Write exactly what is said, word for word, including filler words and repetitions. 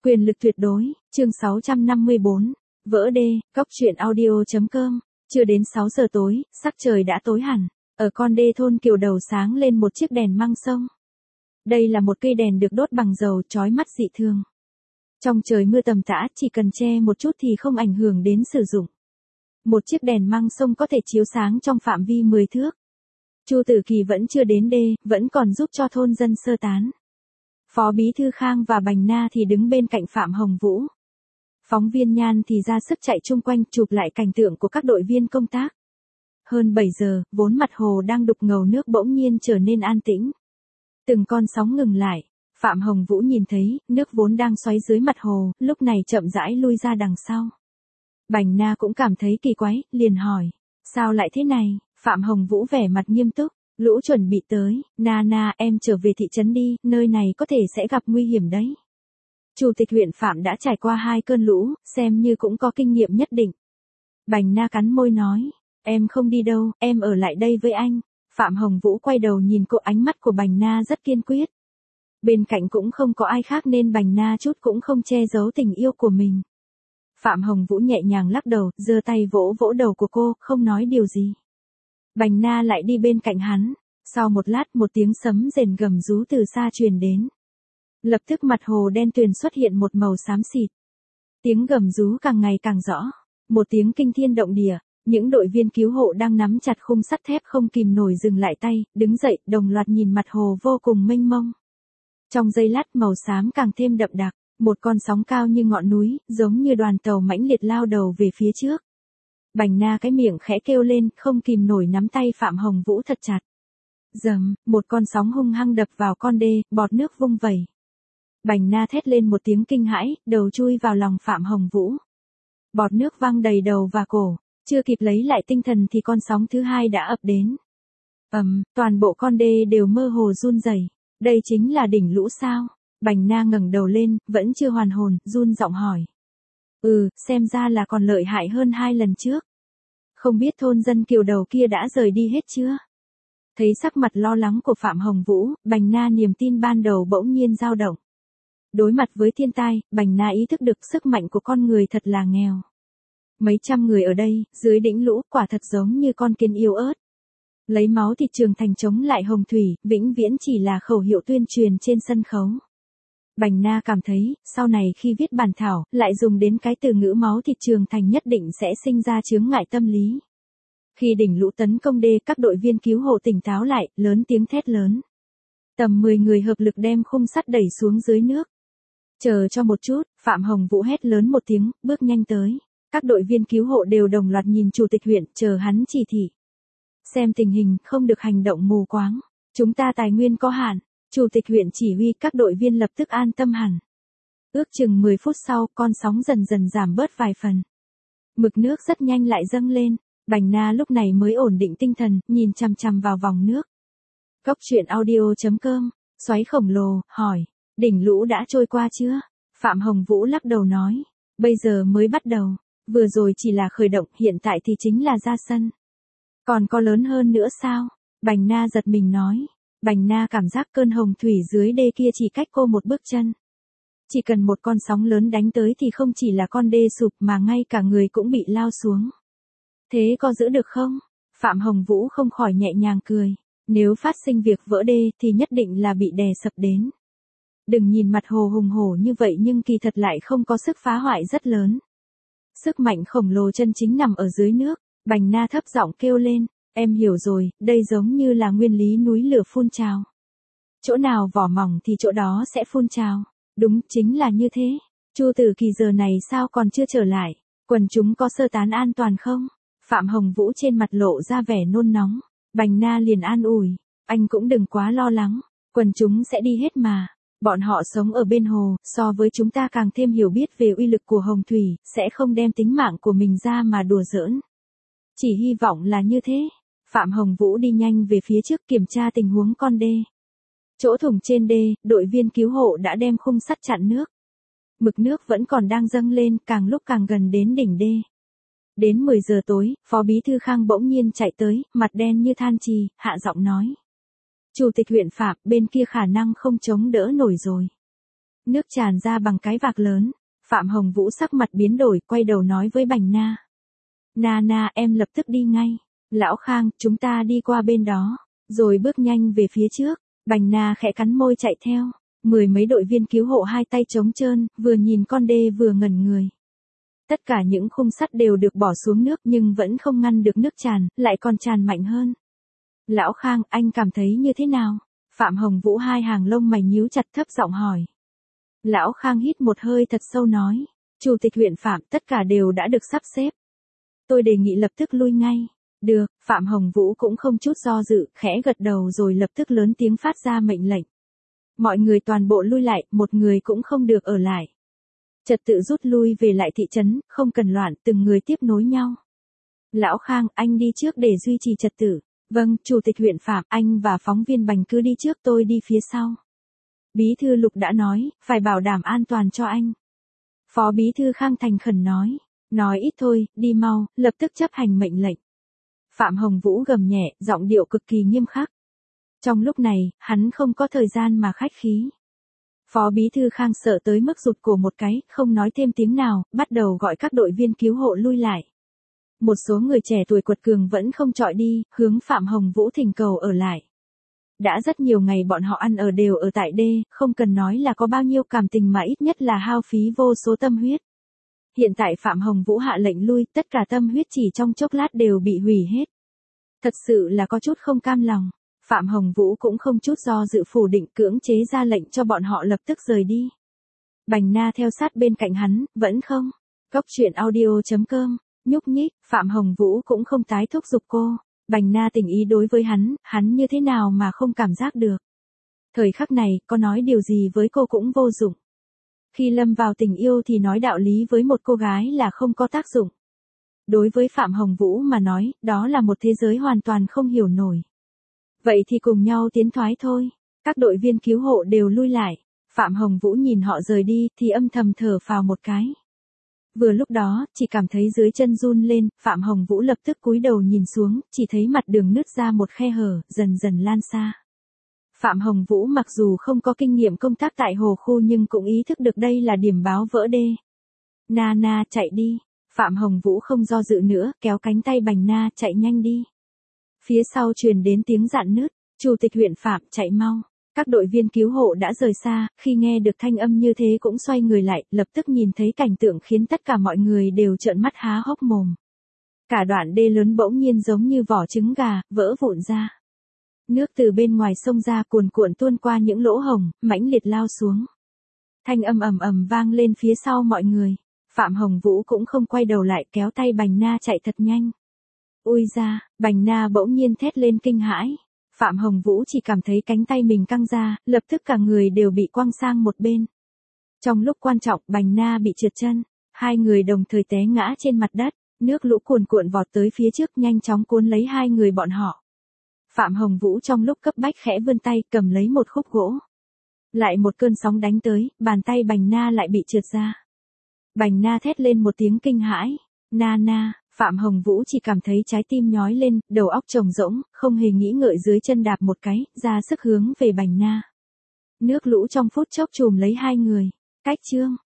Quyền lực tuyệt đối, chương sáu trăm năm mươi bốn, vỡ đê, cóc truyện audio.com, chưa đến sáu giờ tối, sắc trời đã tối hẳn, ở con đê thôn Kiều đầu sáng lên một chiếc đèn măng sông. Đây là một cây đèn được đốt bằng dầu chói mắt dị thường. Trong trời mưa tầm tã chỉ cần che một chút thì không ảnh hưởng đến sử dụng. Một chiếc đèn măng sông có thể chiếu sáng trong phạm vi mười thước. Chu Tử Kỳ vẫn chưa đến đê, vẫn còn giúp cho thôn dân sơ tán. Phó Bí Thư Khang và Bành Na thì đứng bên cạnh Phạm Hồng Vũ. Phóng viên Nhan thì ra sức chạy chung quanh chụp lại cảnh tượng của các đội viên công tác. Hơn bảy giờ, vốn mặt hồ đang đục ngầu nước bỗng nhiên trở nên an tĩnh. Từng con sóng ngừng lại, Phạm Hồng Vũ nhìn thấy, nước vốn đang xoáy dưới mặt hồ, lúc này chậm rãi lui ra đằng sau. Bành Na cũng cảm thấy kỳ quái, liền hỏi, sao lại thế này? Phạm Hồng Vũ vẻ mặt nghiêm túc, lũ chuẩn bị tới, Na Na em trở về thị trấn đi, nơi này có thể sẽ gặp nguy hiểm đấy. Chủ tịch huyện Phạm đã trải qua hai cơn lũ, xem như cũng có kinh nghiệm nhất định. Bành Na cắn môi nói, em không đi đâu, em ở lại đây với anh. Phạm Hồng Vũ quay đầu nhìn cô, ánh mắt của Bành Na rất kiên quyết. Bên cạnh cũng không có ai khác nên Bành Na chút cũng không che giấu tình yêu của mình. Phạm Hồng Vũ nhẹ nhàng lắc đầu, giơ tay vỗ vỗ đầu của cô, không nói điều gì. Bành Na lại đi bên cạnh hắn. Sau một lát một tiếng sấm rền gầm rú từ xa truyền đến. Lập tức mặt hồ đen tuyền xuất hiện một màu xám xịt. Tiếng gầm rú càng ngày càng rõ. Một tiếng kinh thiên động địa. Những đội viên cứu hộ đang nắm chặt khung sắt thép không kìm nổi dừng lại tay, đứng dậy, đồng loạt nhìn mặt hồ vô cùng mênh mông. Trong giây lát màu xám càng thêm đậm đặc, một con sóng cao như ngọn núi, giống như đoàn tàu mãnh liệt lao đầu về phía trước. Bành Na cái miệng khẽ kêu lên, không kìm nổi nắm tay Phạm Hồng Vũ thật chặt. Dầm, một con sóng hung hăng đập vào con đê, bọt nước vung vẩy. Bành Na thét lên một tiếng kinh hãi, đầu chui vào lòng Phạm Hồng Vũ. Bọt nước văng đầy đầu và cổ. Chưa kịp lấy lại tinh thần thì con sóng thứ hai đã ập đến. Ầm, um, toàn bộ con đê đều mơ hồ run rẩy. Đây chính là đỉnh lũ sao? Bành Na ngẩng đầu lên, vẫn chưa hoàn hồn, run giọng hỏi. Ừ, xem ra là còn lợi hại hơn hai lần trước. Không biết thôn dân Kiều đầu kia đã rời đi hết chưa? Thấy sắc mặt lo lắng của Phạm Hồng Vũ, Bành Na niềm tin ban đầu bỗng nhiên dao động. Đối mặt với thiên tai, Bành Na ý thức được sức mạnh của con người thật là nghèo. Mấy trăm người ở đây, dưới đỉnh lũ, quả thật giống như con kiến yếu ớt. Lấy máu thịt trường thành chống lại hồng thủy, vĩnh viễn chỉ là khẩu hiệu tuyên truyền trên sân khấu. Bành Na cảm thấy, sau này khi viết bản thảo, lại dùng đến cái từ ngữ máu thịt trường thành nhất định sẽ sinh ra chướng ngại tâm lý. Khi đỉnh lũ tấn công đê, các đội viên cứu hộ tỉnh táo lại, lớn tiếng thét lớn. Tầm mười người hợp lực đem khung sắt đẩy xuống dưới nước. Chờ cho một chút, Phạm Hồng Vũ hét lớn một tiếng, bước nhanh tới. Các đội viên cứu hộ đều đồng loạt nhìn chủ tịch huyện, chờ hắn chỉ thị. Xem tình hình, không được hành động mù quáng. Chúng ta tài nguyên có hạn. Chủ tịch huyện chỉ huy các đội viên lập tức an tâm hẳn. Ước chừng mười phút sau, con sóng dần dần giảm bớt vài phần. Mực nước rất nhanh lại dâng lên. Bành Na lúc này mới ổn định tinh thần, nhìn chằm chằm vào vòng nước. Cóc truyện audio.com, xoáy khổng lồ, hỏi. Đỉnh lũ đã trôi qua chưa? Phạm Hồng Vũ lắc đầu nói. Bây giờ mới bắt đầu. Vừa rồi chỉ là khởi động, hiện tại thì chính là ra sân. Còn có lớn hơn nữa sao? Bành Na giật mình nói. Bành Na cảm giác cơn hồng thủy dưới đê kia chỉ cách cô một bước chân. Chỉ cần một con sóng lớn đánh tới thì không chỉ là con đê sụp mà ngay cả người cũng bị lao xuống. Thế có giữ được không? Phạm Hồng Vũ không khỏi nhẹ nhàng cười. Nếu phát sinh việc vỡ đê thì nhất định là bị đè sập đến. Đừng nhìn mặt hồ hùng hổ như vậy nhưng kỳ thật lại không có sức phá hoại rất lớn. Sức mạnh khổng lồ chân chính nằm ở dưới nước. Bành Na thấp giọng kêu lên, em hiểu rồi, đây giống như là nguyên lý núi lửa phun trào. Chỗ nào vỏ mỏng thì chỗ đó sẽ phun trào. Đúng, chính là như thế. Chu Tử Kỳ giờ này sao còn chưa trở lại? Quần chúng có sơ tán an toàn không? Phạm Hồng Vũ trên mặt lộ ra vẻ nôn nóng. Bành Na liền an ủi, anh cũng đừng quá lo lắng, quần chúng sẽ đi hết mà. Bọn họ sống ở bên hồ, so với chúng ta càng thêm hiểu biết về uy lực của hồng thủy, sẽ không đem tính mạng của mình ra mà đùa giỡn. Chỉ hy vọng là như thế. Phạm Hồng Vũ đi nhanh về phía trước kiểm tra tình huống con đê. Chỗ thủng trên đê, đội viên cứu hộ đã đem khung sắt chặn nước. Mực nước vẫn còn đang dâng lên, càng lúc càng gần đến đỉnh đê. Đến mười giờ tối, Phó Bí Thư Khang bỗng nhiên chạy tới, mặt đen như than chì, hạ giọng nói. Chủ tịch huyện Phạm, bên kia khả năng không chống đỡ nổi rồi. Nước tràn ra bằng cái vạc lớn. Phạm Hồng Vũ sắc mặt biến đổi, quay đầu nói với Bành Na. Na na, em lập tức đi ngay. Lão Khang, chúng ta đi qua bên đó. Rồi bước nhanh về phía trước. Bành Na khẽ cắn môi chạy theo. Mười mấy đội viên cứu hộ hai tay trống trơn, vừa nhìn con đê vừa ngẩn người. Tất cả những khung sắt đều được bỏ xuống nước nhưng vẫn không ngăn được nước tràn, lại còn tràn mạnh hơn. Lão Khang, anh cảm thấy như thế nào? Phạm Hồng Vũ hai hàng lông mày nhíu chặt thấp giọng hỏi. Lão Khang hít một hơi thật sâu nói. Chủ tịch huyện Phạm, tất cả đều đã được sắp xếp. Tôi đề nghị lập tức lui ngay. Được, Phạm Hồng Vũ cũng không chút do dự, khẽ gật đầu rồi lập tức lớn tiếng phát ra mệnh lệnh. Mọi người toàn bộ lui lại, một người cũng không được ở lại. Trật tự rút lui về lại thị trấn, không cần loạn, từng người tiếp nối nhau. Lão Khang, anh đi trước để duy trì trật tự. Vâng, Chủ tịch huyện Phạm, anh và phóng viên Bành cứ đi trước, tôi đi phía sau. Bí thư Lục đã nói, phải bảo đảm an toàn cho anh. Phó bí thư Khang thành khẩn nói. Nói ít thôi, đi mau, lập tức chấp hành mệnh lệnh. Phạm Hồng Vũ gầm nhẹ, giọng điệu cực kỳ nghiêm khắc. Trong lúc này, hắn không có thời gian mà khách khí. Phó bí thư Khang sợ tới mức rụt cổ một cái, không nói thêm tiếng nào, bắt đầu gọi các đội viên cứu hộ lui lại. Một số người trẻ tuổi quật cường vẫn không chọi đi, hướng Phạm Hồng Vũ thỉnh cầu ở lại. Đã rất nhiều ngày bọn họ ăn ở đều ở tại đê, không cần nói là có bao nhiêu cảm tình mà ít nhất là hao phí vô số tâm huyết. Hiện tại Phạm Hồng Vũ hạ lệnh lui, tất cả tâm huyết chỉ trong chốc lát đều bị hủy hết. Thật sự là có chút không cam lòng. Phạm Hồng Vũ cũng không chút do dự phủ định, cưỡng chế ra lệnh cho bọn họ lập tức rời đi. Bành Na theo sát bên cạnh hắn, vẫn không. Cốc truyện audio chấm com, nhúc nhích, Phạm Hồng Vũ cũng không tái thúc giục cô. Bành Na tình ý đối với hắn, hắn như thế nào mà không cảm giác được. Thời khắc này, có nói điều gì với cô cũng vô dụng. Khi lâm vào tình yêu thì nói đạo lý với một cô gái là không có tác dụng. Đối với Phạm Hồng Vũ mà nói, đó là một thế giới hoàn toàn không hiểu nổi. Vậy thì cùng nhau tiến thoái thôi. Các đội viên cứu hộ đều lui lại. Phạm Hồng Vũ nhìn họ rời đi thì âm thầm thở phào một cái. Vừa lúc đó, chỉ cảm thấy dưới chân run lên, Phạm Hồng Vũ lập tức cúi đầu nhìn xuống, chỉ thấy mặt đường nứt ra một khe hở, dần dần lan xa. Phạm Hồng Vũ mặc dù không có kinh nghiệm công tác tại hồ khu nhưng cũng ý thức được đây là điểm báo vỡ đê. Na na, chạy đi. Phạm Hồng Vũ không do dự nữa, kéo cánh tay Bành Na, chạy nhanh đi. Phía sau truyền đến tiếng rạn nứt, Chủ tịch huyện Phạm, chạy mau. Các đội viên cứu hộ đã rời xa, khi nghe được thanh âm như thế cũng xoay người lại, lập tức nhìn thấy cảnh tượng khiến tất cả mọi người đều trợn mắt há hốc mồm. Cả đoạn đê lớn bỗng nhiên giống như vỏ trứng gà, vỡ vụn ra. Nước từ bên ngoài sông ra cuồn cuộn tuôn qua những lỗ hổng, mãnh liệt lao xuống. Thanh âm ầm ầm vang lên phía sau mọi người. Phạm Hồng Vũ cũng không quay đầu lại, kéo tay Bành Na chạy thật nhanh. Ui ra, Bành Na bỗng nhiên thét lên kinh hãi. Phạm Hồng Vũ chỉ cảm thấy cánh tay mình căng ra, lập tức cả người đều bị quăng sang một bên. Trong lúc quan trọng, Bành Na bị trượt chân. Hai người đồng thời té ngã trên mặt đất. Nước lũ cuồn cuộn vọt tới phía trước, nhanh chóng cuốn lấy hai người bọn họ. Phạm Hồng Vũ trong lúc cấp bách khẽ vươn tay, cầm lấy một khúc gỗ. Lại một cơn sóng đánh tới, bàn tay Bành Na lại bị trượt ra. Bành Na thét lên một tiếng kinh hãi. Na na, Phạm Hồng Vũ chỉ cảm thấy trái tim nhói lên, đầu óc trống rỗng, không hề nghĩ ngợi dưới chân đạp một cái, ra sức hướng về Bành Na. Nước lũ trong phút chốc trùm lấy hai người. Cách chương.